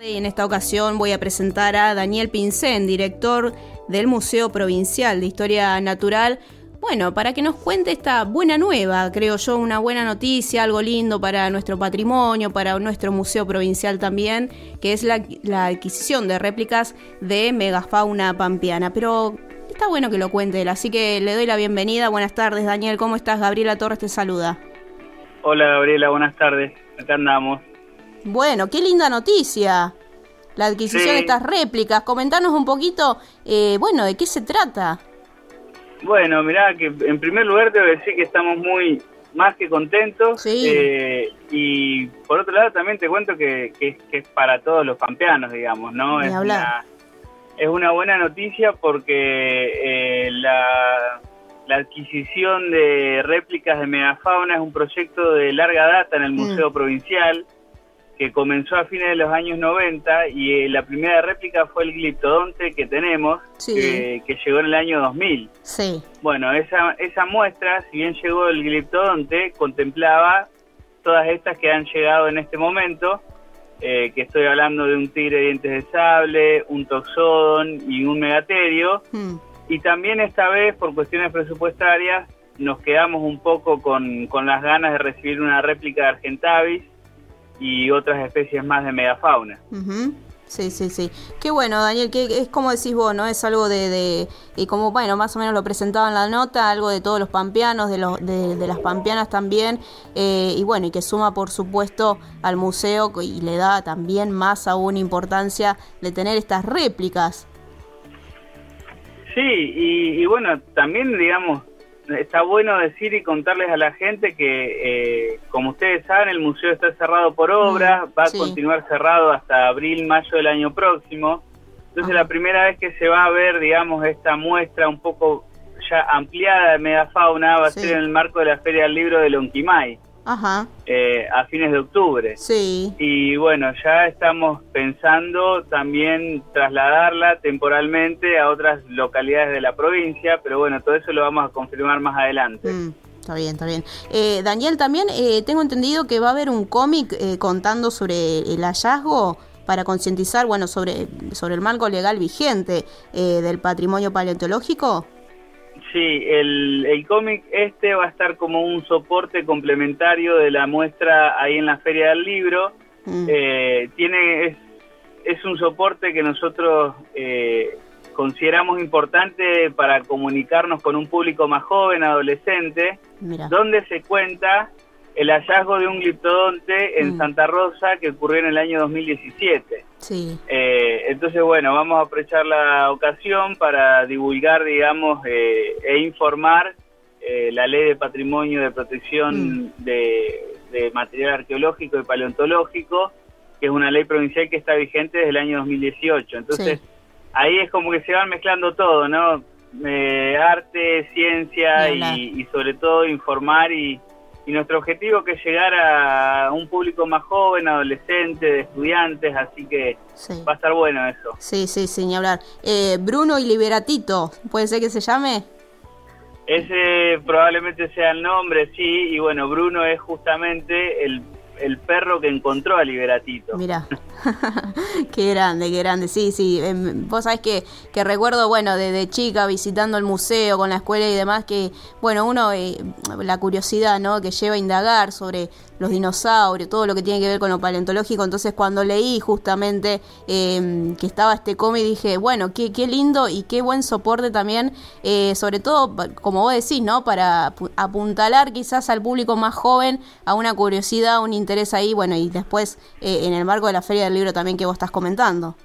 Y en esta ocasión voy a presentar a Daniel Pincén, director del Museo Provincial de Historia Natural. Bueno, para que nos cuente esta buena nueva, creo yo, una buena noticia, algo lindo para nuestro patrimonio, para nuestro Museo Provincial también, que es la adquisición de réplicas de megafauna pampeana. Pero está bueno que lo cuente él, así que le doy la bienvenida. Buenas tardes, Daniel, ¿cómo estás? Gabriela Torres te saluda. Hola, Gabriela, buenas tardes. Acá andamos. Bueno, qué linda noticia, la adquisición de estas réplicas. Comentanos un poquito, ¿de qué se trata? Bueno, mirá, que en primer lugar te voy a decir que estamos más que contentos. Sí. Y por otro lado también te cuento que es para todos los pampeanos, digamos, ¿no? Ni hablar. Es una buena noticia porque la adquisición de réplicas de megafauna es un proyecto de larga data en el Museo Provincial, que comenzó a fines de los años 90, y la primera réplica fue el gliptodonte que tenemos, sí, que llegó en el año 2000. Sí. Bueno, esa muestra, si bien llegó el gliptodonte, contemplaba todas estas que han llegado en este momento, que estoy hablando de un tigre de dientes de sable, un toxodon y un megaterio. Y también esta vez, por cuestiones presupuestarias, nos quedamos un poco con las ganas de recibir una réplica de Argentavis y otras especies más de megafauna. Sí. Qué bueno, Daniel, que es como decís vos, ¿no? Es algo y como, bueno, más o menos lo presentaba en la nota, algo de todos los pampeanos, de las pampeanas también, y que suma, por supuesto, al museo y le da también más aún importancia de tener estas réplicas. Sí, y bueno, también, digamos, está bueno decir y contarles a la gente que, como ustedes saben, el museo está cerrado por obra, va a continuar cerrado hasta abril, mayo del año próximo. Entonces la primera vez que se va a ver, digamos, esta muestra un poco ya ampliada de megafauna va a ser en el marco de la Feria del Libro de Lonquimay, a fines de octubre. Y bueno, ya estamos pensando también trasladarla temporalmente a otras localidades de la provincia, pero bueno, todo eso lo vamos a confirmar más adelante. Está bien. Daniel, también tengo entendido que va a haber un cómic contando sobre el hallazgo para concientizar, sobre el marco legal vigente del patrimonio paleontológico. Sí, el cómic va a estar como un soporte complementario de la muestra ahí en la Feria del Libro. Es un soporte que nosotros consideramos importante para comunicarnos con un público más joven, adolescente. Mirá. Donde se cuenta el hallazgo de un gliptodonte en Santa Rosa que ocurrió en el año 2017. Entonces, bueno, vamos a aprovechar la ocasión para divulgar, digamos, e informar la Ley de Patrimonio de Protección de Material Arqueológico y Paleontológico, que es una ley provincial que está vigente desde el año 2018. Entonces, ahí es como que se van mezclando todo, ¿no? Arte, ciencia y sobre todo informar y nuestro objetivo que es llegar a un público más joven, adolescente, de estudiantes, así que va a estar bueno eso. Sí, ni hablar. Bruno y Liberatito, ¿puede ser que se llame? Ese probablemente sea el nombre, sí, y bueno, Bruno es justamente el perro que encontró a Liberatito. Mirá, qué grande, sí. Vos sabés que recuerdo, de chica visitando el museo con la escuela y demás, que, uno, la curiosidad, ¿no?, que lleva a indagar sobre los dinosaurios, todo lo que tiene que ver con lo paleontológico. Entonces, cuando leí justamente que estaba este cómic, dije, qué lindo y qué buen soporte también, sobre todo, como vos decís, ¿no?, para apuntalar quizás al público más joven a una curiosidad, un interés ahí, y después en el marco de la Feria del Libro también que vos estás comentando.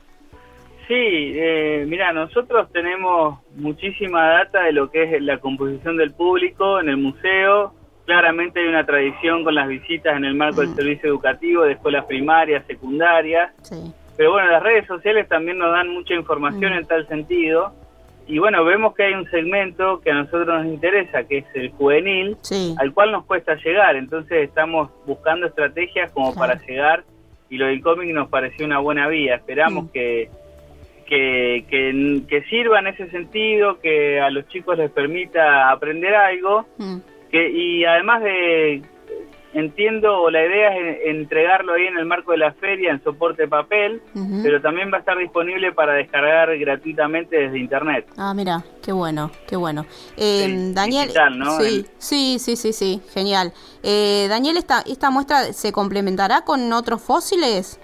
Sí, mira, nosotros tenemos muchísima data de lo que es la composición del público en el museo. Claramente hay una tradición con las visitas en el marco del servicio educativo de escuelas primarias, secundarias. Pero las redes sociales también nos dan mucha información en tal sentido. Y vemos que hay un segmento que a nosotros nos interesa, que es el juvenil, al cual nos cuesta llegar. Entonces estamos buscando estrategias como para llegar, y lo del cómic nos pareció una buena vía. Esperamos que sirva en ese sentido, que a los chicos les permita aprender algo, y además de entiendo, o la idea es entregarlo ahí en el marco de la feria en soporte papel, pero también va a estar disponible para descargar gratuitamente desde internet. Ah, mira, qué bueno, qué bueno. Sí, Daniel, digital, ¿no? Sí, genial. Daniel, ¿esta muestra se complementará con otros fósiles?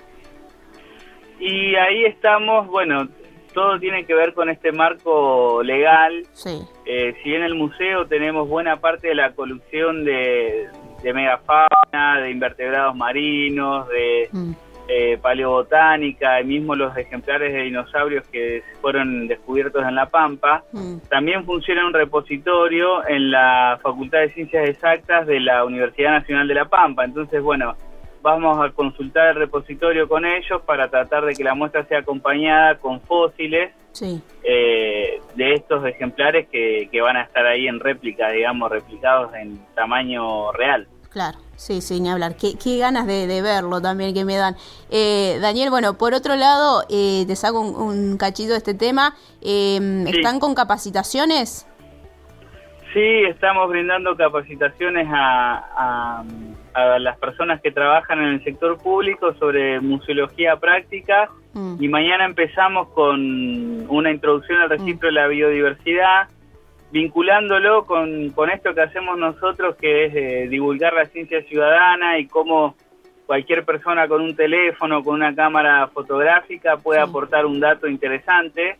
Y ahí estamos, bueno, todo tiene que ver con este marco legal. Sí. Si en el museo tenemos buena parte de la colección de megafauna, de invertebrados marinos, de paleobotánica, y mismo los ejemplares de dinosaurios que fueron descubiertos en La Pampa, también funciona un repositorio en la Facultad de Ciencias Exactas de la Universidad Nacional de La Pampa. Entonces, bueno, vamos a consultar el repositorio con ellos para tratar de que la muestra sea acompañada con fósiles de estos ejemplares que van a estar ahí en réplica, digamos, replicados en tamaño real. Claro, sí, ni hablar. Qué ganas de verlo también que me dan. Daniel, bueno, por otro lado, te saco un cachito de este tema. ¿Están con capacitaciones? Sí, estamos brindando capacitaciones a las personas que trabajan en el sector público sobre museología práctica, y mañana empezamos con una introducción al registro de la biodiversidad, vinculándolo con esto que hacemos nosotros, que es divulgar la ciencia ciudadana y cómo cualquier persona con un teléfono, con una cámara fotográfica puede aportar un dato interesante.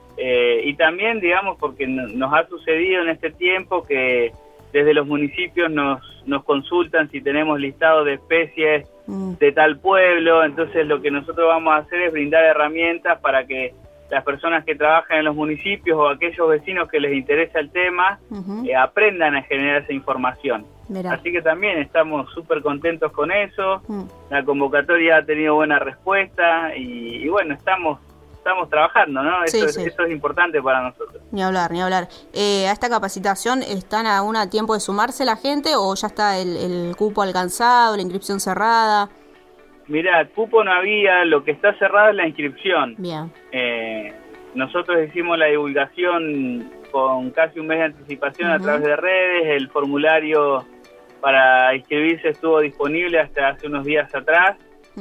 Y también, digamos, porque nos ha sucedido en este tiempo que desde los municipios nos consultan si tenemos listado de especies de tal pueblo. Entonces lo que nosotros vamos a hacer es brindar herramientas para que las personas que trabajan en los municipios o aquellos vecinos que les interesa el tema aprendan a generar esa información. Mirá. Así que también estamos súper contentos con eso. La convocatoria ha tenido buena respuesta y bueno, estamos trabajando, ¿no? Eso es importante para nosotros. Ni hablar. ¿A esta capacitación están aún a tiempo de sumarse la gente o ya está el cupo alcanzado, la inscripción cerrada? Mirá, cupo no había, lo que está cerrado es la inscripción. Bien. Nosotros hicimos la divulgación con casi un mes de anticipación a través de redes. El formulario para inscribirse estuvo disponible hasta hace unos días atrás.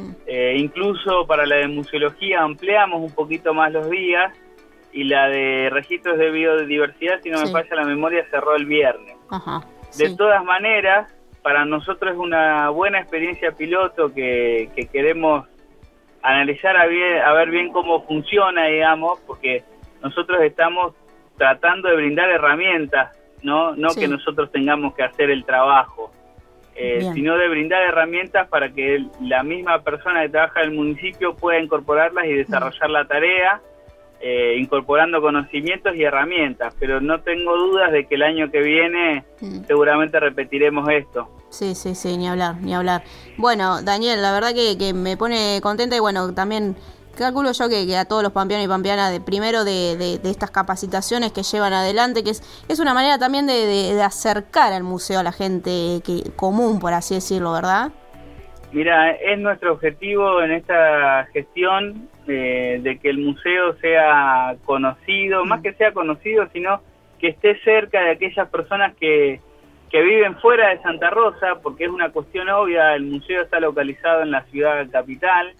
Incluso para la de museología ampliamos un poquito más los días, y la de registros de biodiversidad, si no me falla la memoria, cerró el viernes. De todas maneras, para nosotros es una buena experiencia piloto que queremos analizar a ver bien cómo funciona, digamos, porque nosotros estamos tratando de brindar herramientas, no que nosotros tengamos que hacer el trabajo. Sino de brindar herramientas para que la misma persona que trabaja en el municipio pueda incorporarlas y desarrollar la tarea, incorporando conocimientos y herramientas. Pero no tengo dudas de que el año que viene seguramente repetiremos esto. Sí, ni hablar. Bueno, Daniel, la verdad que me pone contenta, y bueno, también calculo yo que a todos los pampeanos y pampeanas de estas capacitaciones que llevan adelante, que es una manera también de acercar al museo a la gente común, por así decirlo, ¿verdad? Mira, es nuestro objetivo en esta gestión de que el museo sea conocido, más que sea conocido, sino que esté cerca de aquellas personas que viven fuera de Santa Rosa, porque es una cuestión obvia, el museo está localizado en la ciudad capital.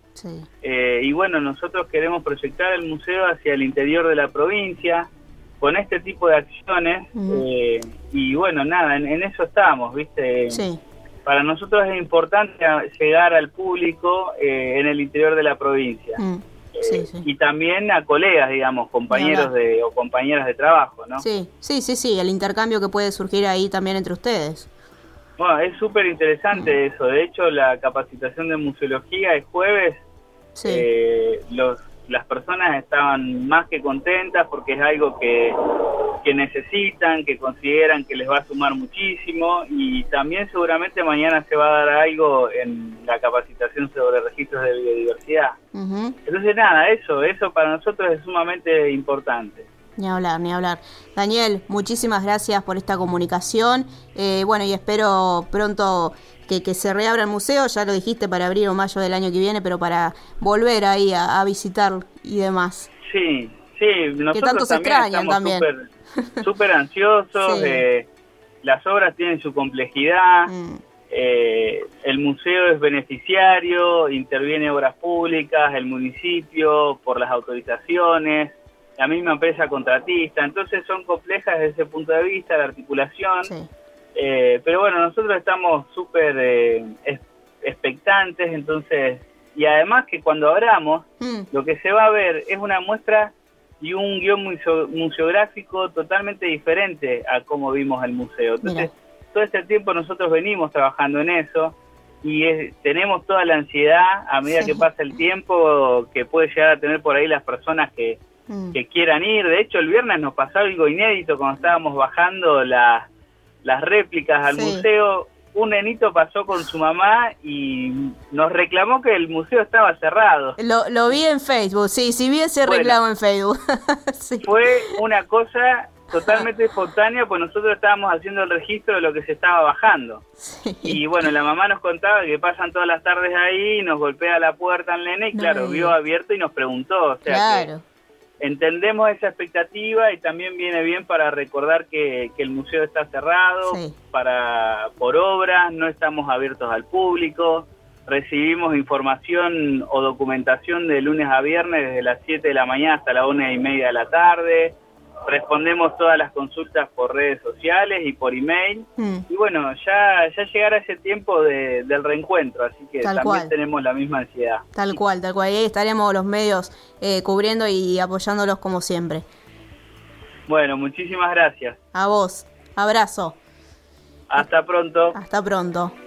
Y bueno, nosotros queremos proyectar el museo hacia el interior de la provincia con este tipo de acciones. Y bueno, nada, en eso estamos, ¿viste? Para nosotros es importante llegar al público en el interior de la provincia. Y también a colegas, digamos, compañeros o compañeras de trabajo, ¿no? Sí, el intercambio que puede surgir ahí también entre ustedes. Bueno, es súper interesante eso. De hecho, la capacitación de museología es jueves. Las personas estaban más que contentas porque es algo que necesitan, que consideran que les va a sumar muchísimo, y también seguramente mañana se va a dar algo en la capacitación sobre registros de biodiversidad. Entonces nada, eso para nosotros es sumamente importante. Ni hablar. Daniel, muchísimas gracias por esta comunicación. Bueno, y espero pronto que se reabra el museo, ya lo dijiste, para abril o mayo del año que viene, pero para volver ahí a visitar y demás. Sí, nosotros que tanto se extrañan también. Súper ansiosos, las obras tienen su complejidad, el museo es beneficiario, interviene obras públicas, el municipio por las autorizaciones, la misma empresa contratista, entonces son complejas desde ese punto de vista, la articulación, sí. Pero bueno, nosotros estamos súper expectantes, entonces, y además que cuando abramos, lo que se va a ver es una muestra y un guión museográfico totalmente diferente a cómo vimos el museo. Entonces, todo este tiempo nosotros venimos trabajando en eso y tenemos toda la ansiedad a medida que pasa el tiempo que puede llegar a tener por ahí las personas que quieran ir. De hecho, el viernes nos pasó algo inédito cuando estábamos bajando las réplicas al museo. Un nenito pasó con su mamá y nos reclamó que el museo estaba cerrado. Lo vi en Facebook, sí vi ese reclamo en Facebook. Sí. Fue una cosa totalmente espontánea, pues nosotros estábamos haciendo el registro de lo que se estaba bajando. Sí. Y bueno, la mamá nos contaba que pasan todas las tardes ahí, nos golpea la puerta al nene y claro, vio abierto y nos preguntó. O sea, que entendemos esa expectativa y también viene bien para recordar que el museo está cerrado, por obras, no estamos abiertos al público, recibimos información o documentación de lunes a viernes desde las 7 de la mañana hasta las 1:30 de la tarde, respondemos todas las consultas por redes sociales y por email, y bueno, ya llegará ese tiempo del reencuentro, así que también tenemos la misma ansiedad. Tal cual, ahí estaremos los medios cubriendo y apoyándolos como siempre. Bueno, muchísimas gracias. A vos, abrazo. Hasta pronto. Hasta pronto.